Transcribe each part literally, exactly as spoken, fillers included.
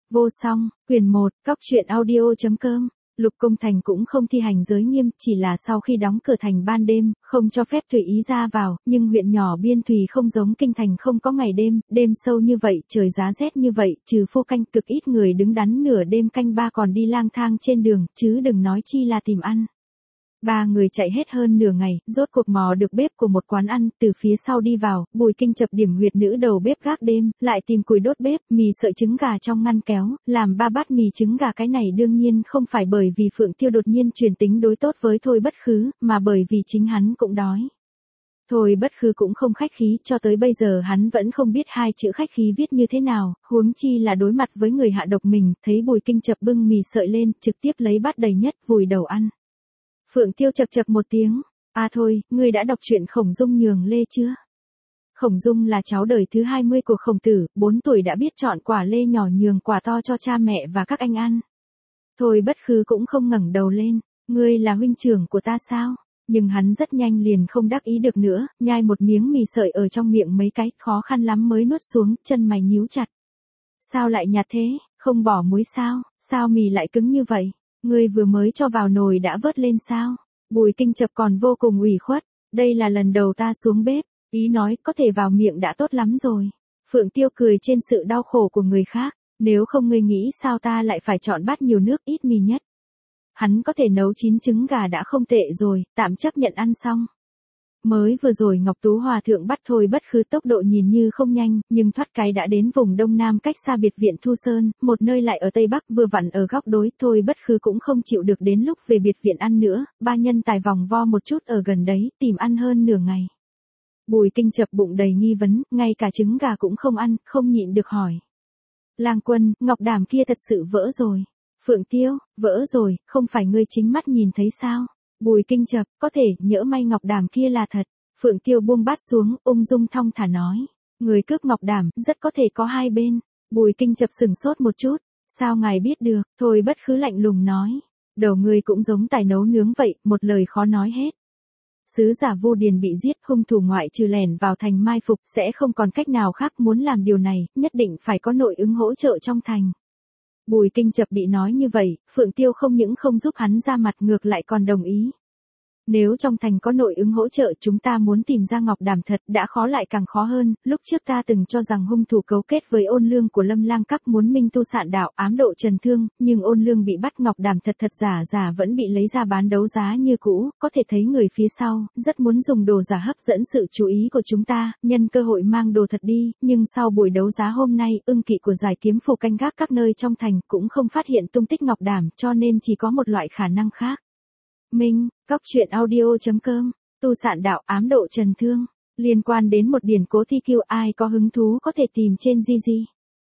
Vô song, quyển một, cóc truyện audio.com. Lục Công Thành cũng không thi hành giới nghiêm, chỉ là sau khi đóng cửa thành ban đêm, không cho phép tùy ý ra vào, nhưng huyện nhỏ biên thùy không giống kinh thành không có ngày đêm, đêm sâu như vậy, trời giá rét như vậy, trừ phu canh cực ít người đứng đắn nửa đêm canh ba còn đi lang thang trên đường, chứ đừng nói chi là tìm ăn. Ba người chạy hết hơn nửa ngày, rốt cuộc mò được bếp của một quán ăn, từ phía sau đi vào, Bùi Kinh chập điểm huyệt nữ đầu bếp gác đêm, lại tìm củi đốt bếp, mì sợi trứng gà trong ngăn kéo, làm ba bát mì trứng gà. Cái này đương nhiên không phải bởi vì Phượng Tiêu đột nhiên truyền tính đối tốt với Thôi Bất Khứ, mà bởi vì chính hắn cũng đói. Thôi Bất Khứ cũng không khách khí, cho tới bây giờ hắn vẫn không biết hai chữ khách khí viết như thế nào, huống chi là đối mặt với người hạ độc mình, thấy Bùi Kinh chập bưng mì sợi lên, trực tiếp lấy bát đầy nhất, vùi đầu ăn. Phượng Tiêu chậc chậc một tiếng, à thôi, ngươi đã đọc truyện Khổng Dung Nhường Lê chưa? Khổng Dung là cháu đời thứ hai mươi của Khổng Tử, bốn tuổi đã biết chọn quả lê nhỏ nhường quả to cho cha mẹ và các anh ăn. Thôi Bất Khứ cũng không ngẩng đầu lên, ngươi là huynh trưởng của ta sao? Nhưng hắn rất nhanh liền không đắc ý được nữa, nhai một miếng mì sợi ở trong miệng mấy cái, khó khăn lắm mới nuốt xuống, chân mày nhíu chặt. Sao lại nhạt thế, không bỏ muối sao, sao mì lại cứng như vậy? Ngươi vừa mới cho vào nồi đã vớt lên sao? Bùi Kinh chập còn vô cùng ủy khuất, đây là lần đầu ta xuống bếp, ý nói có thể vào miệng đã tốt lắm rồi. Phượng Tiêu cười trên sự đau khổ của người khác, nếu không ngươi nghĩ sao ta lại phải chọn bát nhiều nước ít mì nhất. Hắn có thể nấu chín trứng gà đã không tệ rồi, tạm chấp nhận ăn xong. Mới vừa rồi Ngọc Tú Hòa thượng bắt Thôi Bất Khứ tốc độ nhìn như không nhanh, nhưng thoát cái đã đến vùng đông nam cách xa biệt viện Thu Sơn, một nơi lại ở tây bắc vừa vặn ở góc đối. Thôi Bất Khứ cũng không chịu được đến lúc về biệt viện ăn nữa, ba nhân tài vòng vo một chút ở gần đấy, tìm ăn hơn nửa ngày. Bùi Kinh chập bụng đầy nghi vấn, ngay cả trứng gà cũng không ăn, không nhịn được hỏi. Lang Quân, ngọc đàm kia thật sự vỡ rồi. Phượng Tiêu, vỡ rồi, không phải ngươi chính mắt nhìn thấy sao? Bùi Kinh chập, có thể, nhỡ may ngọc đàm kia là thật. Phượng Tiêu buông bát xuống, ung dung thong thả nói. Người cướp ngọc đàm, rất có thể có hai bên. Bùi Kinh chập sừng sốt một chút. Sao ngài biết được? Thôi Bất Khứ lạnh lùng nói. Đầu ngươi cũng giống tài nấu nướng vậy, một lời khó nói hết. Sứ giả Vô Điền bị giết, hung thủ ngoại trừ lẻn vào thành mai phục, sẽ không còn cách nào khác. Muốn làm điều này, nhất định phải có nội ứng hỗ trợ trong thành. Bùi Kinh chập bị nói như vậy, Phượng Tiêu không những không giúp hắn ra mặt ngược lại còn đồng ý. Nếu trong thành có nội ứng hỗ trợ chúng ta muốn tìm ra ngọc đàm thật đã khó lại càng khó hơn, lúc trước ta từng cho rằng hung thủ cấu kết với Ôn Lương của Lâm Lang Các muốn minh tu sạn đạo ám độ Trần Thương, nhưng Ôn Lương bị bắt ngọc đàm thật thật giả giả vẫn bị lấy ra bán đấu giá như cũ, có thể thấy người phía sau, rất muốn dùng đồ giả hấp dẫn sự chú ý của chúng ta, nhân cơ hội mang đồ thật đi, nhưng sau buổi đấu giá hôm nay, ưng kỵ của giải kiếm phù canh gác các nơi trong thành cũng không phát hiện tung tích ngọc đàm, cho nên chỉ có một loại khả năng khác. Minh, cóc truyện audio.com, tu sạn đạo ám độ Trần Thương, liên quan đến một điển cố thi kiêu ai có hứng thú có thể tìm trên Di Di.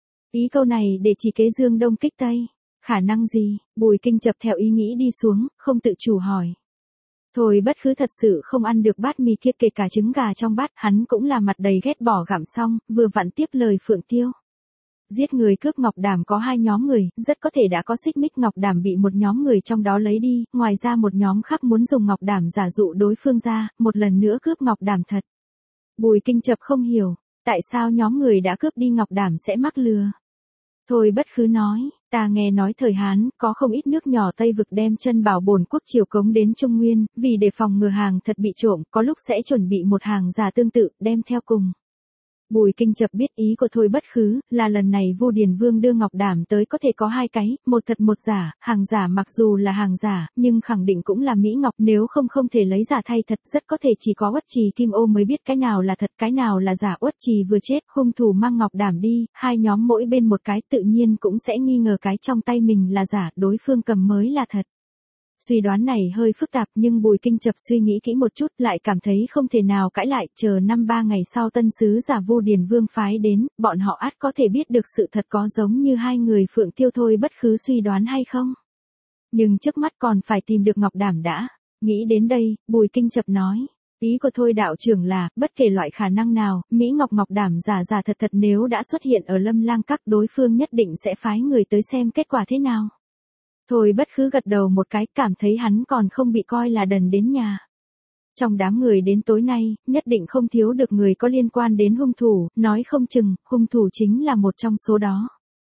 Ý câu này để chỉ kế Dương Đông kích Tây, khả năng gì, Bùi Kinh chập theo ý nghĩ đi xuống, không tự chủ hỏi. Thôi Bất Khứ thật sự không ăn được bát mì kia kể cả trứng gà trong bát, hắn cũng là mặt đầy ghét bỏ gặm xong, vừa vặn tiếp lời Phượng Tiêu. Giết người cướp ngọc đàm có hai nhóm người, rất có thể đã có xích mích, ngọc đàm bị một nhóm người trong đó lấy đi, ngoài ra một nhóm khác muốn dùng ngọc đàm giả dụ đối phương ra, một lần nữa cướp ngọc đàm thật. Bùi Kinh chập không hiểu, tại sao nhóm người đã cướp đi ngọc đàm sẽ mắc lừa. Thôi Bất Khứ nói, ta nghe nói thời Hán, có không ít nước nhỏ Tây vực đem chân bảo bổn quốc triều cống đến Trung Nguyên, vì đề phòng ngừa hàng thật bị trộm, có lúc sẽ chuẩn bị một hàng giả tương tự, đem theo cùng. Bùi Kinh chập biết ý của Thôi Bất Khứ, là lần này Vô Điền Vương đưa ngọc đàm tới có thể có hai cái, một thật một giả, hàng giả mặc dù là hàng giả, nhưng khẳng định cũng là mỹ ngọc, nếu không không thể lấy giả thay thật, rất có thể chỉ có Uất Trì Kim Ô mới biết cái nào là thật, cái nào là giả. Uất Trì vừa chết, hung thủ mang ngọc đàm đi, hai nhóm mỗi bên một cái, tự nhiên cũng sẽ nghi ngờ cái trong tay mình là giả, đối phương cầm mới là thật. Suy đoán này hơi phức tạp nhưng Bùi Kinh chập suy nghĩ kỹ một chút lại cảm thấy không thể nào cãi lại, chờ năm ba ngày sau tân sứ giả Vô Điền Vương phái đến, bọn họ ắt có thể biết được sự thật có giống như hai người Phượng Tiêu Thôi Bất Khứ suy đoán hay không. Nhưng trước mắt còn phải tìm được ngọc đàm đã. Nghĩ đến đây, Bùi Kinh chập nói, ý của Thôi đạo trưởng là, bất kể loại khả năng nào, mỹ ngọc ngọc đàm giả giả thật thật nếu đã xuất hiện ở Lâm Lang Các đối phương nhất định sẽ phái người tới xem kết quả thế nào. Thôi Bất Khứ gật đầu một cái, cảm thấy hắn còn không bị coi là đần đến nhà. Trong đám người đến tối nay, nhất định không thiếu được người có liên quan đến hung thủ, nói không chừng, hung thủ chính là một trong số đó.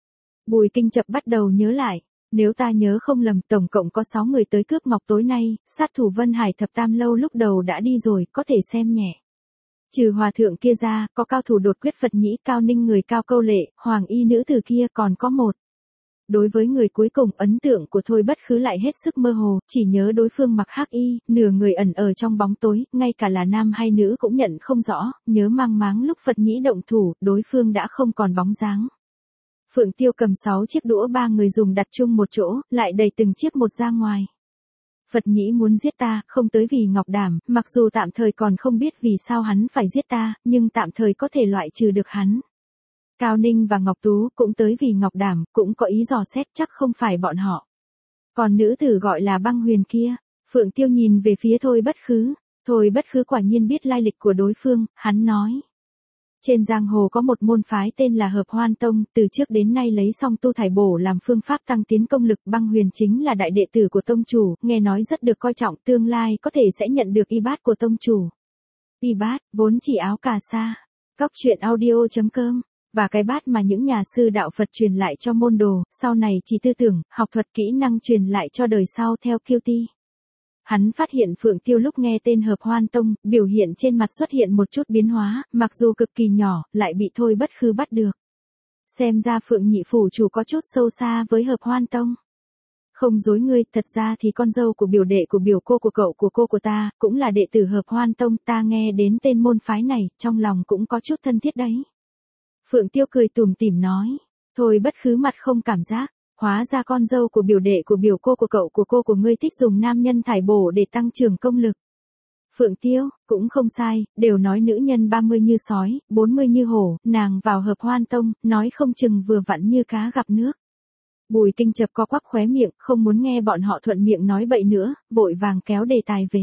Bùi Kinh Chập bắt đầu nhớ lại. Nếu ta nhớ không lầm, tổng cộng có sáu người tới cướp ngọc tối nay, sát thủ Vân Hải Thập Tam Lâu lúc đầu đã đi rồi, có thể xem nhẹ. Trừ hòa thượng kia ra, có cao thủ đột quyết Phật Nhĩ, Cao Ninh người Cao Câu Lệ, Hoàng Y nữ tử kia còn có một. Đối với người cuối cùng, ấn tượng của Thôi Bất Khứ lại hết sức mơ hồ, chỉ nhớ đối phương mặc hắc y, nửa người ẩn ở trong bóng tối, ngay cả là nam hay nữ cũng nhận không rõ, nhớ mang máng lúc Phật Nhĩ động thủ, đối phương đã không còn bóng dáng. Phượng Tiêu cầm sáu chiếc đũa ba người dùng đặt chung một chỗ, lại đầy từng chiếc một ra ngoài. Phật Nhĩ muốn giết ta, không tới vì Ngọc Đảm, mặc dù tạm thời còn không biết vì sao hắn phải giết ta, nhưng tạm thời có thể loại trừ được hắn. Cao Ninh và Ngọc Tú cũng tới vì Ngọc Đảm, cũng có ý dò xét, chắc không phải bọn họ. Còn nữ tử gọi là Băng Huyền kia, Phượng Tiêu nhìn về phía Thôi Bất Khứ. Thôi Bất Khứ quả nhiên biết lai lịch của đối phương, hắn nói. Trên giang hồ có một môn phái tên là Hợp Hoan Tông, từ trước đến nay lấy song tu thải bổ làm phương pháp tăng tiến công lực. Băng Huyền chính là đại đệ tử của tông chủ, nghe nói rất được coi trọng, tương lai có thể sẽ nhận được y bát của tông chủ. Y bát, vốn chỉ áo cà sa. Cóc truyện audio chấm com. Và cái bát mà những nhà sư đạo Phật truyền lại cho môn đồ, sau này chỉ tư tưởng, học thuật kỹ năng truyền lại cho đời sau theo kiêu ti. Hắn phát hiện Phượng Tiêu lúc nghe tên Hợp Hoan Tông, biểu hiện trên mặt xuất hiện một chút biến hóa, mặc dù cực kỳ nhỏ, lại bị Thôi Bất Khứ bắt được. Xem ra Phượng nhị phủ chủ có chút sâu xa với Hợp Hoan Tông. Không dối ngươi, thật ra thì con dâu của biểu đệ của biểu cô của cậu của cô của ta, cũng là đệ tử Hợp Hoan Tông, ta nghe đến tên môn phái này, trong lòng cũng có chút thân thiết đấy. Phượng Tiêu cười tủm tỉm nói, Thôi Bất Khứ mặt không cảm giác, hóa ra con dâu của biểu đệ của biểu cô của cậu của cô của ngươi thích dùng nam nhân thải bổ để tăng trưởng công lực. Phượng Tiêu, cũng không sai, đều nói nữ nhân ba mươi như sói, bốn mươi như hổ, nàng vào Hợp Hoan Tông, nói không chừng vừa vặn như cá gặp nước. Bùi Kinh Chập co quắp khóe miệng, không muốn nghe bọn họ thuận miệng nói bậy nữa, vội vàng kéo đề tài về.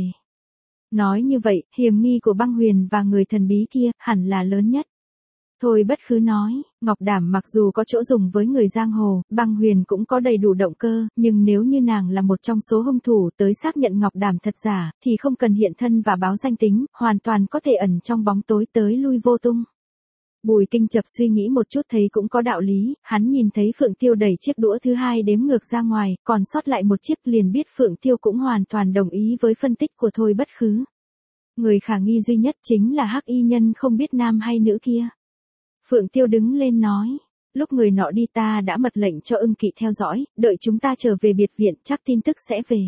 Nói như vậy, hiểm nghi của Băng Huyền và người thần bí kia, hẳn là lớn nhất. Thôi Bất Khứ nói, Ngọc Đảm mặc dù có chỗ dùng với người giang hồ, Băng Huyền cũng có đầy đủ động cơ, nhưng nếu như nàng là một trong số hung thủ tới xác nhận Ngọc Đảm thật giả, thì không cần hiện thân và báo danh tính, hoàn toàn có thể ẩn trong bóng tối tới lui vô tung. Bùi Kinh Chập suy nghĩ một chút thấy cũng có đạo lý, hắn nhìn thấy Phượng Tiêu đẩy chiếc đũa thứ hai đếm ngược ra ngoài, còn sót lại một chiếc, liền biết Phượng Tiêu cũng hoàn toàn đồng ý với phân tích của Thôi Bất Khứ. Người khả nghi duy nhất chính là hắc y nhân không biết nam hay nữ kia. Phượng Tiêu đứng lên nói, lúc người nọ đi ta đã mật lệnh cho Ưng Kỵ theo dõi, đợi chúng ta trở về biệt viện chắc tin tức sẽ về.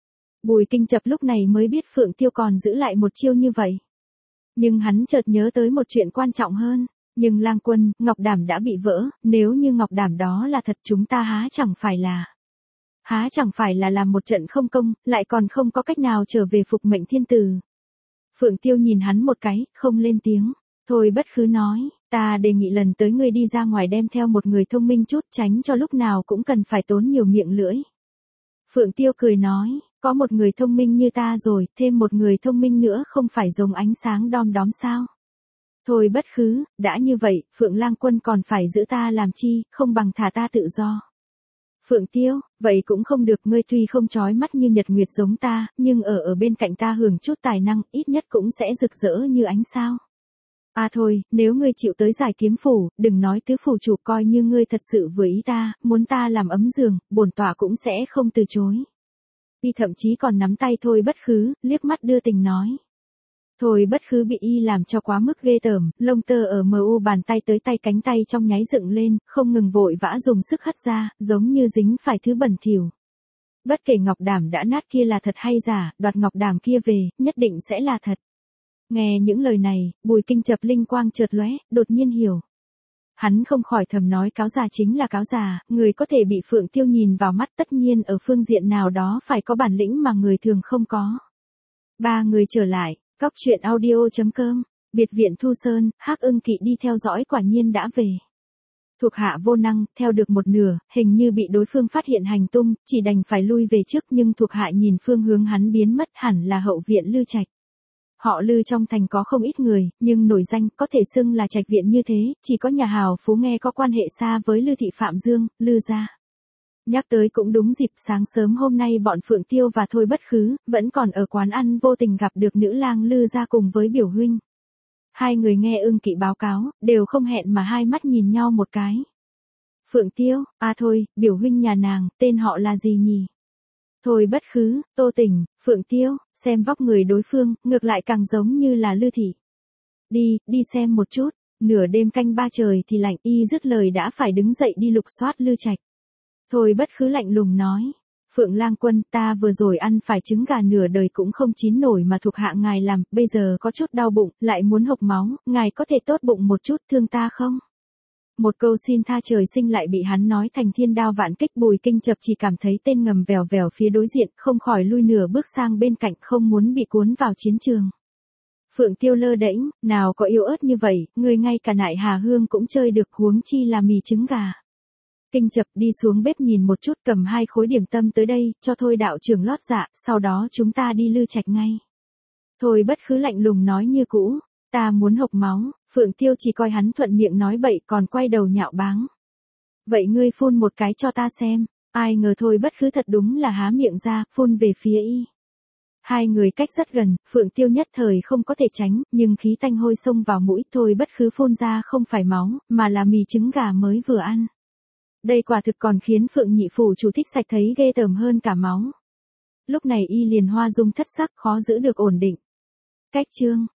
Bùi Kinh Chập lúc này mới biết Phượng Tiêu còn giữ lại một chiêu như vậy. Nhưng hắn chợt nhớ tới một chuyện quan trọng hơn, nhưng Lang Quân, Ngọc Đảm đã bị vỡ, nếu như Ngọc Đảm đó là thật chúng ta há chẳng phải là... Há chẳng phải là làm một trận không công, lại còn không có cách nào trở về phục mệnh thiên tử. Phượng Tiêu nhìn hắn một cái, không lên tiếng. Thôi Bất Khứ nói, ta đề nghị lần tới ngươi đi ra ngoài đem theo một người thông minh chút, tránh cho lúc nào cũng cần phải tốn nhiều miệng lưỡi. Phượng Tiêu cười nói, có một người thông minh như ta rồi, thêm một người thông minh nữa không phải giống ánh sáng đom đóm sao? Thôi Bất Khứ, đã như vậy, Phượng Lang Quân còn phải giữ ta làm chi, không bằng thả ta tự do. Phượng Tiêu, vậy cũng không được, ngươi tuy không chói mắt như nhật nguyệt giống ta, nhưng ở ở bên cạnh ta hưởng chút tài năng, ít nhất cũng sẽ rực rỡ như ánh sao. À thôi, nếu ngươi chịu tới giải kiếm phủ, đừng nói tứ phủ chủ, coi như ngươi thật sự vừa ý ta, muốn ta làm ấm giường, bổn tọa cũng sẽ không từ chối. Y thậm chí còn nắm tay Thôi Bất Khứ, liếc mắt đưa tình nói. Thôi Bất Khứ bị y làm cho quá mức ghê tởm, lông tơ ở mờ u bàn tay tới tay cánh tay trong nháy dựng lên, không ngừng vội vã dùng sức hất ra, giống như dính phải thứ bẩn thỉu. Bất kể Ngọc Đảm đã nát kia là thật hay giả, đoạt Ngọc Đảm kia về, nhất định sẽ là thật. Nghe những lời này, Bùi Kinh Chập linh quang chợt lóe, đột nhiên hiểu. Hắn không khỏi thầm nói cáo già chính là cáo già, người có thể bị Phượng Tiêu nhìn vào mắt tất nhiên ở phương diện nào đó phải có bản lĩnh mà người thường không có. Ba người trở lại, cóc truyện audio chấm com, biệt viện Thu Sơn, Hắc Ưng Kỵ đi theo dõi quả nhiên đã về. Thuộc hạ vô năng, theo được một nửa, hình như bị đối phương phát hiện hành tung, chỉ đành phải lui về trước, nhưng thuộc hạ nhìn phương hướng hắn biến mất hẳn là hậu viện Lư Trạch. Họ Lư trong thành có không ít người, nhưng nổi danh có thể xưng là trạch viện như thế, chỉ có nhà hào phú nghe có quan hệ xa với Lư thị Phạm Dương, Lư gia. Nhắc tới cũng đúng dịp, sáng sớm hôm nay bọn Phượng Tiêu và Thôi Bất Khứ vẫn còn ở quán ăn vô tình gặp được nữ lang Lư gia cùng với biểu huynh. Hai người nghe Ưng Kỵ báo cáo, đều không hẹn mà hai mắt nhìn nhau một cái. Phượng Tiêu, à thôi, biểu huynh nhà nàng, tên họ là gì nhỉ? Thôi bất khứ, Tô Tình, Phượng Tiêu, xem vóc người đối phương, ngược lại càng giống như là Lư Thị. Đi, đi xem một chút, nửa đêm canh ba trời thì lạnh, y dứt lời đã phải đứng dậy đi lục soát Lư Trạch. Thôi bất khứ lạnh lùng nói. Phượng Lang Quân, ta vừa rồi ăn phải trứng gà nửa đời cũng không chín nổi mà thuộc hạ ngài làm, bây giờ có chút đau bụng, lại muốn hộc máu, ngài có thể tốt bụng một chút thương ta không? Một câu xin tha trời sinh lại bị hắn nói thành thiên đao vạn kích. Bùi Kinh Chập chỉ cảm thấy tên ngầm vèo vèo phía đối diện, không khỏi lui nửa bước sang bên cạnh, không muốn bị cuốn vào chiến trường. Phượng Tiêu lơ đễnh, nào có yếu ớt như vậy, người ngay cả nại hà hương cũng chơi được, huống chi là mì trứng gà. Kinh Chập đi xuống bếp nhìn một chút, cầm hai khối điểm tâm tới đây, cho Thôi đạo trưởng lót dạ, sau đó chúng ta đi Lư Trạch ngay. Thôi bất khứ lạnh lùng nói như cũ, ta muốn hộc máu. Phượng Tiêu chỉ coi hắn thuận miệng nói bậy, còn quay đầu nhạo báng. Vậy ngươi phun một cái cho ta xem. Ai ngờ Thôi bất khứ thật đúng là há miệng ra, phun về phía y. Hai người cách rất gần, Phượng Tiêu nhất thời không có thể tránh, nhưng khí tanh hôi xông vào mũi. Thôi bất khứ phun ra không phải máu, mà là mì trứng gà mới vừa ăn. Đây quả thực còn khiến Phượng nhị phủ chủ thích sạch thấy ghê tởm hơn cả máu. Lúc này y liền hoa dung thất sắc, khó giữ được ổn định. Cách chương